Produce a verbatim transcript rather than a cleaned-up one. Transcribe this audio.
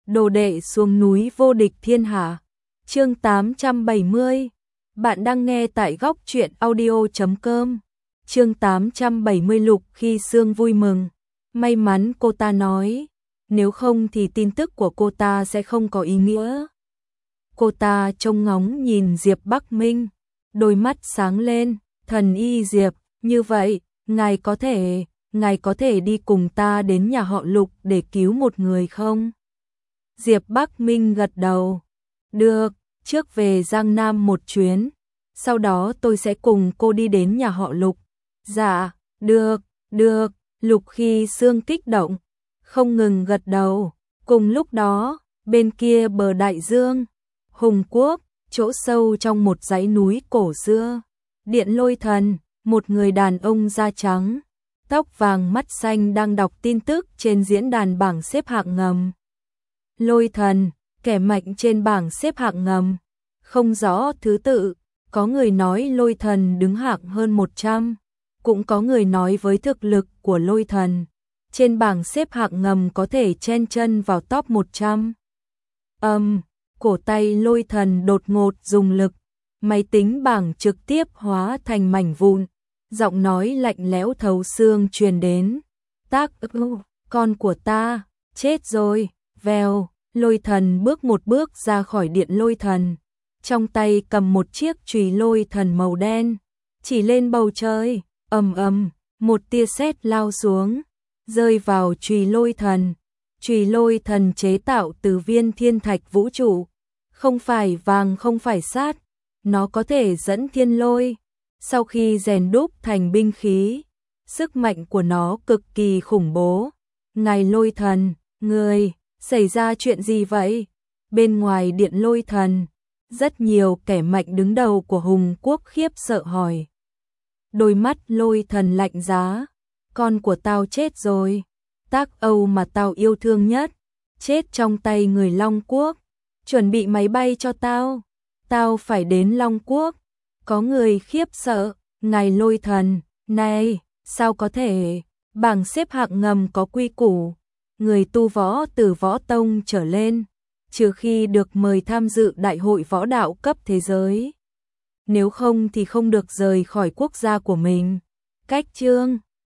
Đồ đệ xuống núi vô địch thiên hạ. Chương tám trăm bảy mươi. Bạn đang nghe tại góc truyện audio chấm com. Chương tám trăm bảy mươi. Lục Khi Sương vui mừng. May mắn cô ta nói, nếu không thì tin tức của cô ta sẽ không có ý nghĩa. Cô ta trông ngóng nhìn Diệp Bắc Minh, đôi mắt sáng lên, thần y Diệp, như vậy, ngài có thể, ngài có thể đi cùng ta đến nhà họ Lục để cứu một người không? Diệp Bắc Minh gật đầu. Được, trước về Giang Nam một chuyến, sau đó tôi sẽ cùng cô đi đến nhà họ Lục. Dạ, được, được, Lục Khi Sương kích động, không ngừng gật đầu. Cùng lúc đó, bên kia bờ đại dương, Hùng Quốc, chỗ sâu trong một dãy núi cổ xưa, Điện Lôi Thần, một người đàn ông da trắng, tóc vàng mắt xanh đang đọc tin tức trên diễn đàn bảng xếp hạng ngầm. Lôi Thần, kẻ mạnh trên bảng xếp hạng ngầm, không rõ thứ tự, có người nói Lôi Thần đứng hạng hơn một trăm, cũng có người nói với thực lực của Lôi Thần, trên bảng xếp hạng ngầm có thể chen chân vào top một trăm. Âm, um, cổ tay Lôi Thần đột ngột dùng lực, máy tính bảng trực tiếp hóa thành mảnh vụn, giọng nói lạnh lẽo thấu xương truyền đến. Tác ức, con của ta, chết rồi, vèo, Lôi Thần bước một bước ra khỏi Điện Lôi Thần, trong tay cầm một chiếc chùy Lôi Thần màu đen, chỉ lên bầu trời, ầm ầm, một tia sét lao xuống, rơi vào chùy Lôi Thần. Chùy Lôi Thần chế tạo từ viên thiên thạch vũ trụ, không phải vàng không phải sắt, nó có thể dẫn thiên lôi. Sau khi rèn đúc thành binh khí, sức mạnh của nó cực kỳ khủng bố. Ngài Lôi Thần, người, xảy ra chuyện gì vậy? Bên ngoài Điện Lôi Thần, rất nhiều kẻ mạnh đứng đầu của Hùng Quốc khiếp sợ hỏi. Đôi mắt Lôi Thần lạnh giá, con của tao chết rồi. Tác Âu mà tao yêu thương nhất, chết trong tay người Long Quốc. Chuẩn bị máy bay cho tao, tao phải đến Long Quốc. Có người khiếp sợ, ngài Lôi Thần, này, sao có thể, bảng xếp hạng ngầm có quy củ, người tu võ từ võ tông trở lên, trừ khi được mời tham dự đại hội võ đạo cấp thế giới. Nếu không thì không được rời khỏi quốc gia của mình. Cách chương